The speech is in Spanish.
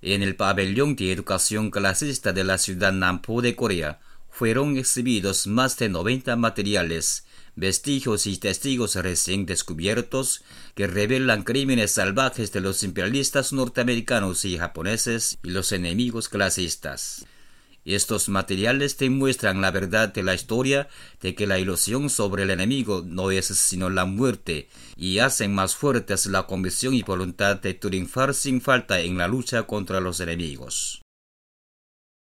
En el pabellón de educación clasista de la ciudad Nampo de Corea fueron exhibidos más de 90 materiales, vestigios y testigos recién descubiertos que revelan crímenes salvajes de los imperialistas norteamericanos y japoneses y los enemigos clasistas. Estos materiales demuestran la verdad de la historia de que la ilusión sobre el enemigo no es sino la muerte y hacen más fuertes la convicción y voluntad de triunfar sin falta en la lucha contra los enemigos.